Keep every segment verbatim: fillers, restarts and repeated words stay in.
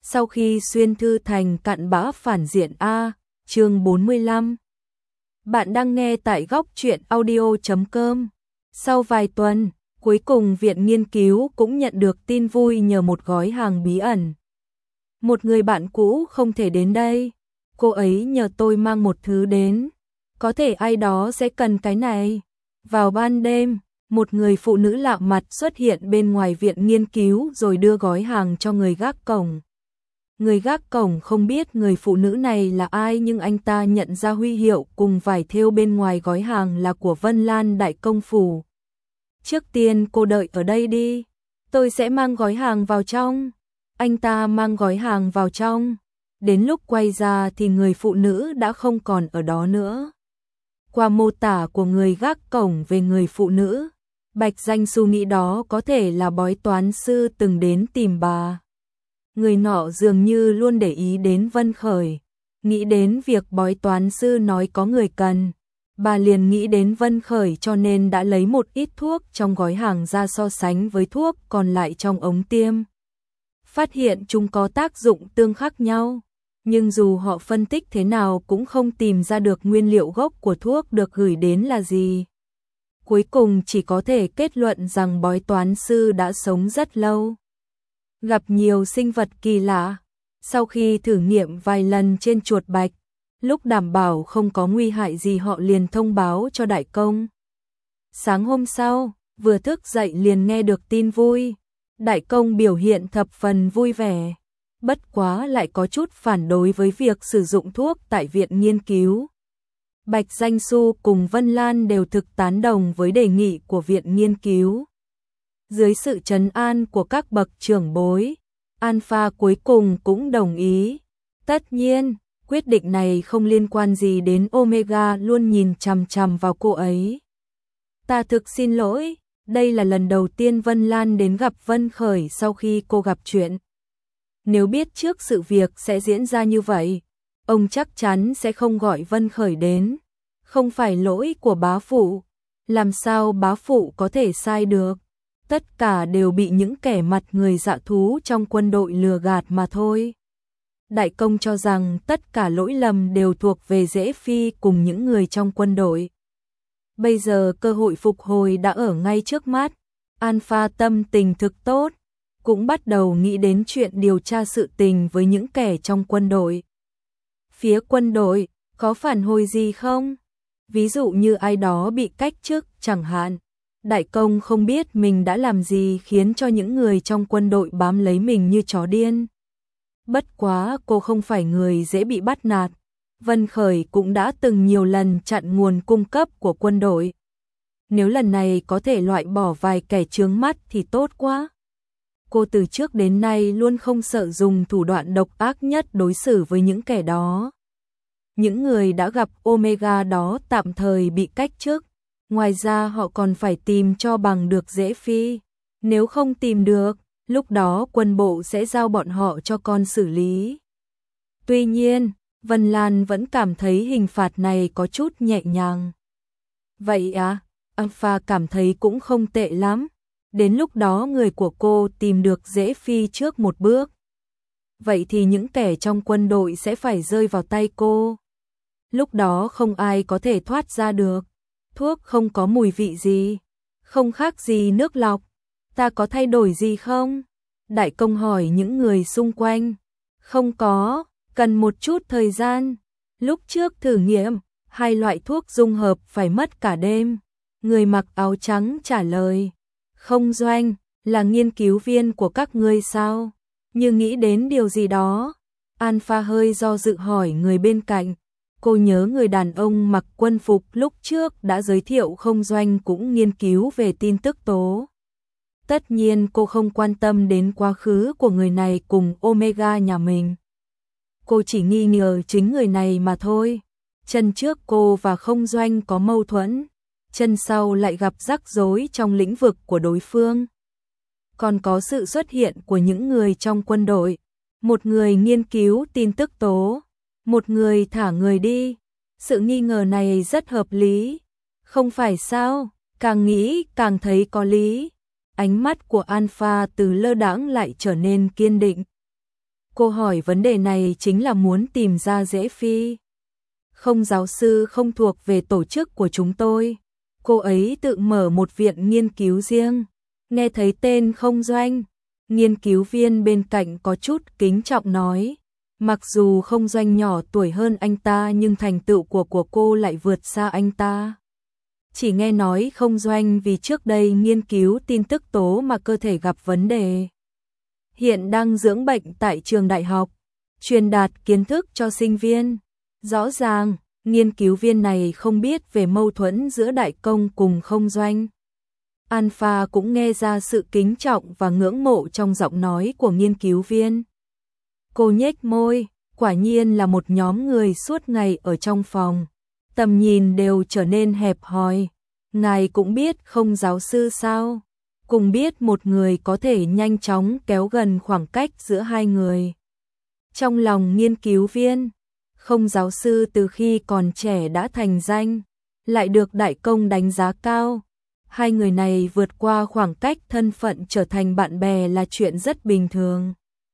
Sau khi xuyên thư thành cặn bã phản diện A, chương bốn mươi lăm. Bạn đang nghe tại góc truyện audio chấm com. Sau vài tuần, cuối cùng Viện Nghiên cứu cũng nhận được tin vui nhờ một gói hàng bí ẩn. Một người bạn cũ không thể đến đây, cô ấy nhờ tôi mang một thứ đến. Có thể ai đó sẽ cần cái này. Vào ban đêm, một người phụ nữ lạ mặt xuất hiện bên ngoài Viện Nghiên cứu rồi đưa gói hàng cho người gác cổng. Người gác cổng không biết người phụ nữ này là ai, nhưng anh ta nhận ra huy hiệu cùng vải thêu bên ngoài gói hàng là của Vân Lan Đại Công Phủ. Trước tiên cô đợi ở đây đi, tôi sẽ mang gói hàng vào trong. Anh ta mang gói hàng vào trong. Đến lúc quay ra thì người phụ nữ đã không còn ở đó nữa. Qua mô tả của người gác cổng về người phụ nữ, Bạch Danh Xu nghĩ đó có thể là bói toán sư từng đến tìm bà. Người nọ dường như luôn để ý đến Vân Khởi, nghĩ đến việc bói toán sư nói có người cần. Bà liền nghĩ đến Vân Khởi cho nên đã lấy một ít thuốc trong gói hàng ra so sánh với thuốc còn lại trong ống tiêm. Phát hiện chúng có tác dụng tương khác nhau, nhưng dù họ phân tích thế nào cũng không tìm ra được nguyên liệu gốc của thuốc được gửi đến là gì. Cuối cùng chỉ có thể kết luận rằng bói toán sư đã sống rất lâu, gặp nhiều sinh vật kỳ lạ. Sau khi thử nghiệm vài lần trên chuột bạch, lúc đảm bảo không có nguy hại gì họ liền thông báo cho đại công. Sáng hôm sau, vừa thức dậy liền nghe được tin vui. Đại công biểu hiện thập phần vui vẻ, bất quá lại có chút phản đối với việc sử dụng thuốc tại Viện Nghiên cứu. Bạch Danh Xu cùng Vân Lan đều thực tán đồng với đề nghị của Viện Nghiên cứu. Dưới sự trấn an của các bậc trưởng bối, Alpha cuối cùng cũng đồng ý. Tất nhiên, quyết định này không liên quan gì đến Omega luôn nhìn chằm chằm vào cô ấy. Ta thực xin lỗi, đây là lần đầu tiên Vân Lan đến gặp Vân Khởi sau khi cô gặp chuyện. Nếu biết trước sự việc sẽ diễn ra như vậy, ông chắc chắn sẽ không gọi Vân Khởi đến. Không phải lỗi của bá phụ, làm sao bá phụ có thể sai được. Tất cả đều bị những kẻ mặt người dạ thú trong quân đội lừa gạt mà thôi. Đại công cho rằng tất cả lỗi lầm đều thuộc về Dễ Phi cùng những người trong quân đội. Bây giờ cơ hội phục hồi đã ở ngay trước mắt. Alpha tâm tình thực tốt, cũng bắt đầu nghĩ đến chuyện điều tra sự tình với những kẻ trong quân đội. Phía quân đội có phản hồi gì không? Ví dụ như ai đó bị cách chức chẳng hạn. Đại công không biết mình đã làm gì khiến cho những người trong quân đội bám lấy mình như chó điên. Bất quá cô không phải người dễ bị bắt nạt. Vân Khởi cũng đã từng nhiều lần chặn nguồn cung cấp của quân đội. Nếu lần này có thể loại bỏ vài kẻ chướng mắt thì tốt quá. Cô từ trước đến nay luôn không sợ dùng thủ đoạn độc ác nhất đối xử với những kẻ đó. Những người đã gặp Omega đó tạm thời bị cách chức. Ngoài ra họ còn phải tìm cho bằng được Dễ Phi. Nếu không tìm được, lúc đó quân bộ sẽ giao bọn họ cho con xử lý. Tuy nhiên, Vân Lan vẫn cảm thấy hình phạt này có chút nhẹ nhàng. Vậy à, Alpha cảm thấy cũng không tệ lắm. Đến lúc đó người của cô tìm được Dễ Phi trước một bước. Vậy thì những kẻ trong quân đội sẽ phải rơi vào tay cô. Lúc đó không ai có thể thoát ra được. Thuốc không có mùi vị gì, không khác gì nước lọc. Ta có thay đổi gì không? Đại công hỏi những người xung quanh. Không có, cần một chút thời gian. Lúc trước thử nghiệm, hai loại thuốc dung hợp phải mất cả đêm. Người mặc áo trắng trả lời. Không Doanh, là nghiên cứu viên của các ngươi sao? Như nghĩ đến điều gì đó. Alpha hơi do dự hỏi người bên cạnh. Cô nhớ người đàn ông mặc quân phục lúc trước đã giới thiệu Không Doanh cũng nghiên cứu về tin tức tố. Tất nhiên cô không quan tâm đến quá khứ của người này cùng Omega nhà mình. Cô chỉ nghi ngờ chính người này mà thôi. Chân trước cô và Không Doanh có mâu thuẫn, chân sau lại gặp rắc rối trong lĩnh vực của đối phương. Còn có sự xuất hiện của những người trong quân đội. Một người nghiên cứu tin tức tố, một người thả người đi. Sự nghi ngờ này rất hợp lý. Không phải sao? Càng nghĩ càng thấy có lý. Ánh mắt của Alpha từ lơ đãng lại trở nên kiên định. Cô hỏi vấn đề này chính là muốn tìm ra rễ phi. Không giáo sư không thuộc về tổ chức của chúng tôi. Cô ấy tự mở một viện nghiên cứu riêng. Nghe thấy tên Không Doanh, nghiên cứu viên bên cạnh có chút kính trọng nói. Mặc dù Không Doanh nhỏ tuổi hơn anh ta nhưng thành tựu của của cô lại vượt xa anh ta. Chỉ nghe nói Không Doanh vì trước đây nghiên cứu tin tức tố mà cơ thể gặp vấn đề. Hiện đang dưỡng bệnh tại trường đại học, truyền đạt kiến thức cho sinh viên. Rõ ràng, nghiên cứu viên này không biết về mâu thuẫn giữa Đại Công cùng Không Doanh. Alpha cũng nghe ra sự kính trọng và ngưỡng mộ trong giọng nói của nghiên cứu viên. Cô nhếch môi, quả nhiên là một nhóm người suốt ngày ở trong phòng. Tầm nhìn đều trở nên hẹp hòi. Ngài cũng biết Không giáo sư sao? Cùng biết một người có thể nhanh chóng kéo gần khoảng cách giữa hai người. Trong lòng nghiên cứu viên, Không giáo sư từ khi còn trẻ đã thành danh, lại được Đại Công đánh giá cao. Hai người này vượt qua khoảng cách thân phận trở thành bạn bè là chuyện rất bình thường.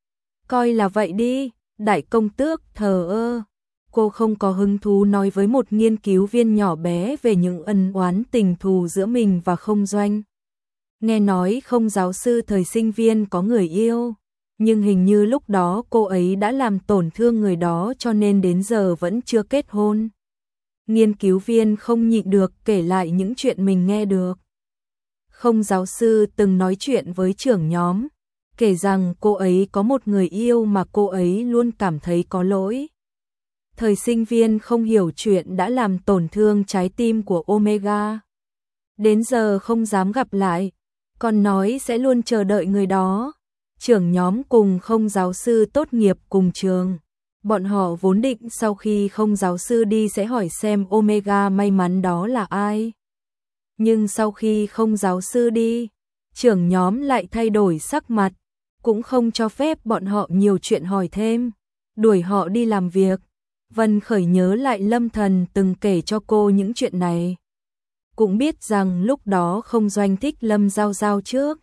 Coi là vậy đi, Đại Công tước thờ ơ. Cô không có hứng thú nói với một nghiên cứu viên nhỏ bé về những ân oán tình thù giữa mình và Không Doanh. Nghe nói Không giáo sư thời sinh viên có người yêu, nhưng hình như lúc đó cô ấy đã làm tổn thương người đó cho nên đến giờ vẫn chưa kết hôn. Nghiên cứu viên không nhịn được kể lại những chuyện mình nghe được. Không giáo sư từng nói chuyện với trưởng nhóm, kể rằng cô ấy có một người yêu mà cô ấy luôn cảm thấy có lỗi. Thời sinh viên không hiểu chuyện đã làm tổn thương trái tim của Omega. Đến giờ không dám gặp lại, còn nói sẽ luôn chờ đợi người đó. Trưởng nhóm cùng Không giáo sư tốt nghiệp cùng trường. Bọn họ vốn định sau khi Không giáo sư đi sẽ hỏi xem Omega may mắn đó là ai. Nhưng sau khi Không giáo sư đi, trưởng nhóm lại thay đổi sắc mặt, cũng không cho phép bọn họ nhiều chuyện hỏi thêm, đuổi họ đi làm việc. Vân Khởi nhớ lại Lâm Thần từng kể cho cô những chuyện này. Cũng biết rằng lúc đó Không Doanh thích Lâm Giao Giao trước.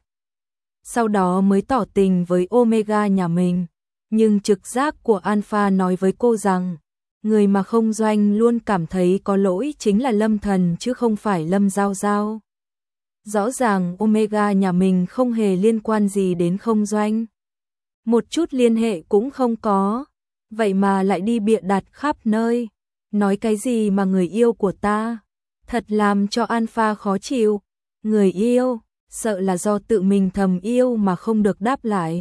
Sau đó mới tỏ tình với Omega nhà mình. Nhưng trực giác của Alpha nói với cô rằng, người mà Không Doanh luôn cảm thấy có lỗi chính là Lâm Thần chứ không phải Lâm Giao Giao. Rõ ràng Omega nhà mình không hề liên quan gì đến Không Doanh. Một chút liên hệ cũng không có. Vậy mà lại đi bịa đặt khắp nơi. Nói cái gì mà người yêu của ta. Thật làm cho Alpha khó chịu. Người yêu, sợ là do tự mình thầm yêu mà không được đáp lại.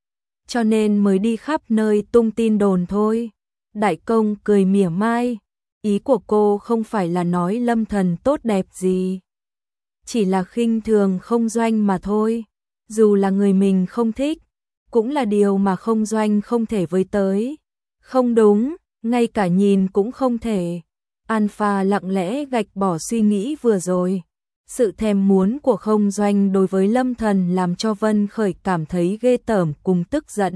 Cho nên mới đi khắp nơi tung tin đồn thôi. Đại Công cười mỉa mai. Ý của cô không phải là nói Lâm Thần tốt đẹp gì. Chỉ là khinh thường Không Doanh mà thôi. Dù là người mình không thích, cũng là điều mà Không Doanh không thể với tới. Không đúng, ngay cả nhìn cũng không thể. Alpha lặng lẽ gạch bỏ suy nghĩ vừa rồi. Sự thèm muốn của Không Doanh đối với Lâm Thần làm cho Vân Khởi cảm thấy ghê tởm cùng tức giận.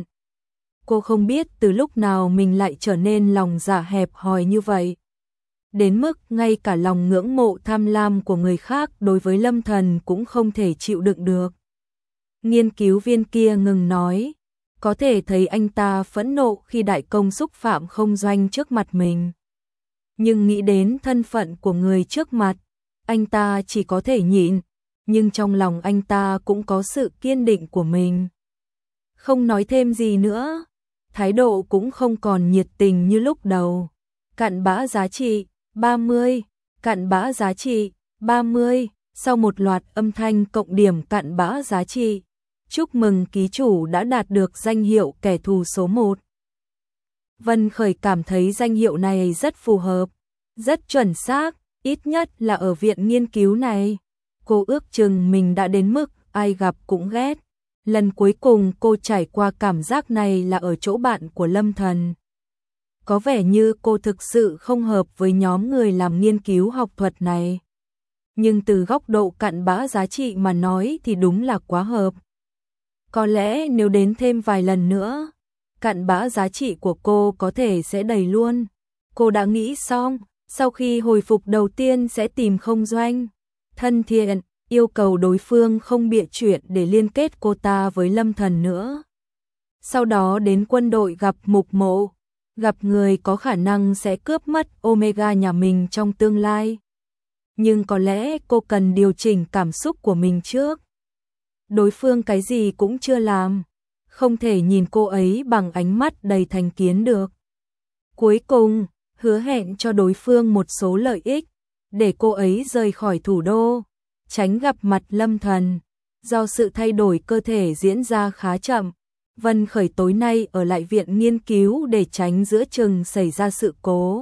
Cô không biết từ lúc nào mình lại trở nên lòng dạ hẹp hòi như vậy. Đến mức ngay cả lòng ngưỡng mộ tham lam của người khác đối với Lâm Thần cũng không thể chịu đựng được. Nghiên cứu viên kia ngừng nói. Có thể thấy anh ta phẫn nộ khi Đại Công xúc phạm Không Doanh trước mặt mình. Nhưng nghĩ đến thân phận của người trước mặt, anh ta chỉ có thể nhịn, nhưng trong lòng anh ta cũng có sự kiên định của mình. Không nói thêm gì nữa, thái độ cũng không còn nhiệt tình như lúc đầu. Cặn bã giá trị, ba mươi, cặn bã giá trị, ba mươi, sau một loạt âm thanh cộng điểm cặn bã giá trị. Chúc mừng ký chủ đã đạt được danh hiệu kẻ thù số một. Vân Khởi cảm thấy danh hiệu này rất phù hợp, rất chuẩn xác, ít nhất là ở viện nghiên cứu này. Cô ước chừng mình đã đến mức ai gặp cũng ghét. Lần cuối cùng cô trải qua cảm giác này là ở chỗ bạn của Lâm Thần. Có vẻ như cô thực sự không hợp với nhóm người làm nghiên cứu học thuật này. Nhưng từ góc độ cặn bã giá trị mà nói thì đúng là quá hợp. Có lẽ nếu đến thêm vài lần nữa, cặn bã giá trị của cô có thể sẽ đầy luôn. Cô đã nghĩ xong, sau khi hồi phục đầu tiên sẽ tìm Không Doanh. Thân thiện, yêu cầu đối phương không bịa chuyện để liên kết cô ta với Lâm Thần nữa. sau đó đến quân đội gặp Mục Mộ, gặp người có khả năng sẽ cướp mất Omega nhà mình trong tương lai. Nhưng có lẽ cô cần điều chỉnh cảm xúc của mình trước. Đối phương cái gì cũng chưa làm, không thể nhìn cô ấy bằng ánh mắt đầy thành kiến được. Cuối cùng, hứa hẹn cho đối phương một số lợi ích, để cô ấy rời khỏi thủ đô, tránh gặp mặt Lâm Thần. Do sự thay đổi cơ thể diễn ra khá chậm, Vân Khởi tối nay ở lại viện nghiên cứu để tránh giữa chừng xảy ra sự cố.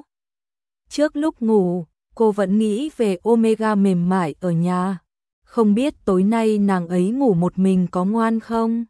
Trước lúc ngủ, cô vẫn nghĩ về Omega mềm mại ở nhà. Không biết tối nay nàng ấy ngủ một mình có ngoan không?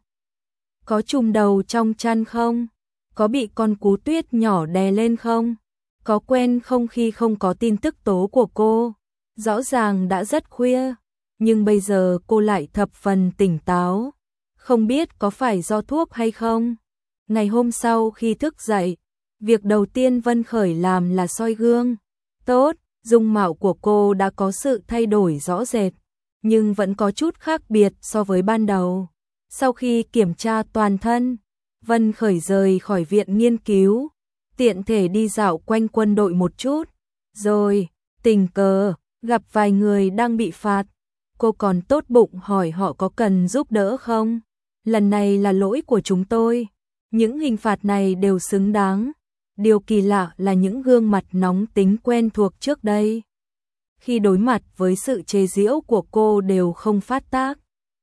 Có trùm đầu trong chăn không? Có bị con cú tuyết nhỏ đè lên không? Có quen không khi không có tin tức tố của cô? Rõ ràng đã rất khuya, nhưng bây giờ cô lại thập phần tỉnh táo. Không biết có phải do thuốc hay không? Ngày hôm sau khi thức dậy, việc đầu tiên Vân Khởi làm là soi gương. Tốt, dung mạo của cô đã có sự thay đổi rõ rệt, nhưng vẫn có chút khác biệt so với ban đầu. Sau khi kiểm tra toàn thân, Vân Khởi rời khỏi viện nghiên cứu, tiện thể đi dạo quanh quân đội một chút, rồi tình cờ gặp vài người đang bị phạt. Cô còn tốt bụng hỏi họ có cần giúp đỡ không? Lần này là lỗi của chúng tôi. Những hình phạt này đều xứng đáng. Điều kỳ lạ là những gương mặt nóng tính quen thuộc trước đây, khi đối mặt với sự chế giễu của cô đều không phát tác,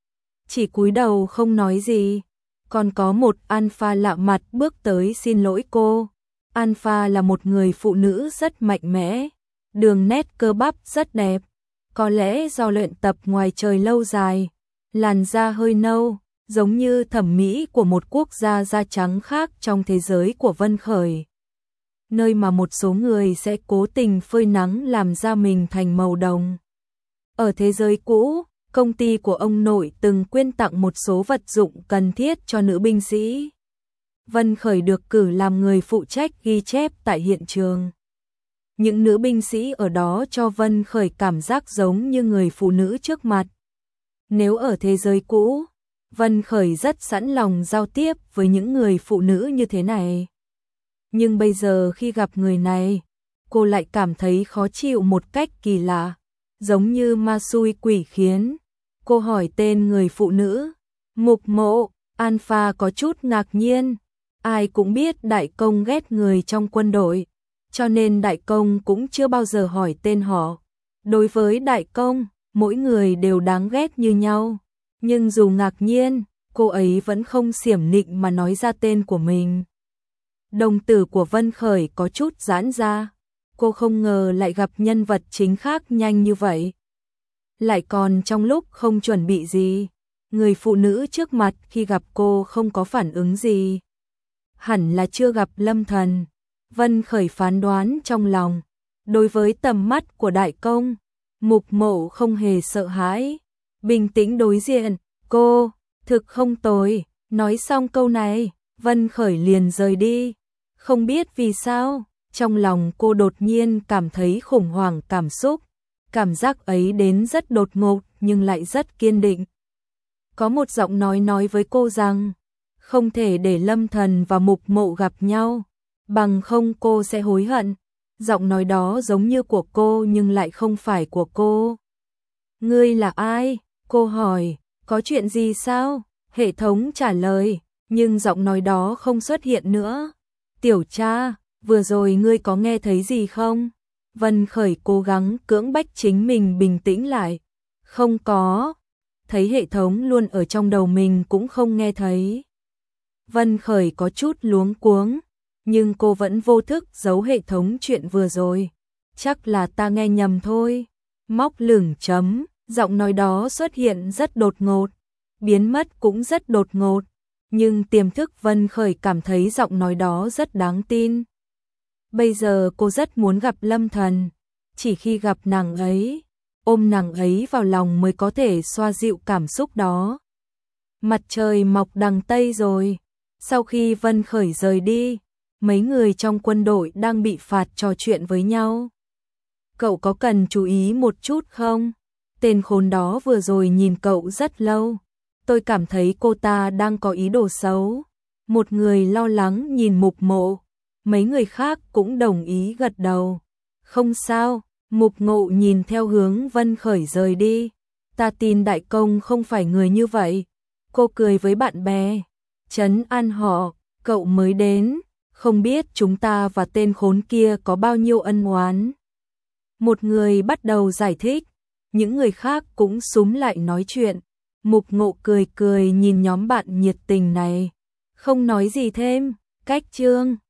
chỉ cúi đầu không nói gì. Còn có một Alpha lạ mặt bước tới xin lỗi cô. Alpha là một người phụ nữ rất mạnh mẽ, đường nét cơ bắp rất đẹp, có lẽ do luyện tập ngoài trời lâu dài, làn da hơi nâu, giống như thẩm mỹ của một quốc gia da trắng khác trong thế giới của Vân Khởi, nơi mà một số người sẽ cố tình phơi nắng làm da mình thành màu đồng. Ở thế giới cũ, công ty của ông nội từng quyên tặng một số vật dụng cần thiết cho nữ binh sĩ. Vân Khởi được cử làm người phụ trách ghi chép tại hiện trường. Những nữ binh sĩ ở đó cho Vân Khởi cảm giác giống như người phụ nữ trước mặt. Nếu ở thế giới cũ, Vân Khởi rất sẵn lòng giao tiếp với những người phụ nữ như thế này. Nhưng bây giờ khi gặp người này, cô lại cảm thấy khó chịu một cách kỳ lạ, giống như ma xui quỷ khiến. Cô hỏi tên người phụ nữ, Mục Mộ. Alpha có chút ngạc nhiên. Ai cũng biết đại công ghét người trong quân đội, cho nên đại công cũng chưa bao giờ hỏi tên họ. Đối với đại công, mỗi người đều đáng ghét như nhau. Nhưng dù ngạc nhiên, cô ấy vẫn không xiểm nịnh mà nói ra tên của mình. Đồng tử của Vân Khởi có chút giãn ra. Cô không ngờ lại gặp nhân vật chính khác nhanh như vậy. Lại còn trong lúc không chuẩn bị gì. Người phụ nữ trước mặt khi gặp cô không có phản ứng gì. Hẳn là chưa gặp Lâm Thần. Vân Khởi phán đoán trong lòng. Đối với tầm mắt của đại công, Mục Mộ không hề sợ hãi. Bình tĩnh đối diện, cô, thực không tồi. Nói xong câu này, Vân Khởi liền rời đi. Không biết vì sao, trong lòng cô đột nhiên cảm thấy khủng hoảng cảm xúc. Cảm giác ấy đến rất đột ngột nhưng lại rất kiên định. Có một giọng nói nói với cô rằng, không thể để Lâm Thần và Mục Mộ gặp nhau, bằng không cô sẽ hối hận. Giọng nói đó giống như của cô nhưng lại không phải của cô. Ngươi là ai? Cô hỏi, có chuyện gì sao? Hệ thống trả lời, nhưng giọng nói đó không xuất hiện nữa. Tiểu cha, vừa rồi ngươi có nghe thấy gì không? Vân Khởi cố gắng cưỡng bách chính mình bình tĩnh lại. Không có. Thấy hệ thống luôn ở trong đầu mình cũng không nghe thấy. Vân Khởi có chút luống cuống, nhưng cô vẫn vô thức giấu hệ thống chuyện vừa rồi. Chắc là ta nghe nhầm thôi. Móc lửng chấm, giọng nói đó xuất hiện rất đột ngột, biến mất cũng rất đột ngột, nhưng tiềm thức Vân Khởi cảm thấy giọng nói đó rất đáng tin. Bây giờ cô rất muốn gặp Lâm Thần, chỉ khi gặp nàng ấy, ôm nàng ấy vào lòng mới có thể xoa dịu cảm xúc đó. Mặt trời mọc đằng Tây rồi. Sau khi Vân Khởi rời đi, mấy người trong quân đội đang bị phạt trò chuyện với nhau. Cậu có cần chú ý một chút không? Tên khốn đó vừa rồi nhìn cậu rất lâu. Tôi cảm thấy cô ta đang có ý đồ xấu. Một người lo lắng nhìn Mục Mộ, mấy người khác cũng đồng ý gật đầu. Không sao, Mục Ngộ nhìn theo hướng Vân Khởi rời đi. Ta tin đại công không phải người như vậy. Cô cười với bạn bè, trấn an họ, cậu mới đến, không biết chúng ta và tên khốn kia có bao nhiêu ân oán. Một người bắt đầu giải thích, những người khác cũng súm lại nói chuyện. Mục Ngộ cười cười nhìn nhóm bạn nhiệt tình này, không nói gì thêm. Cách chương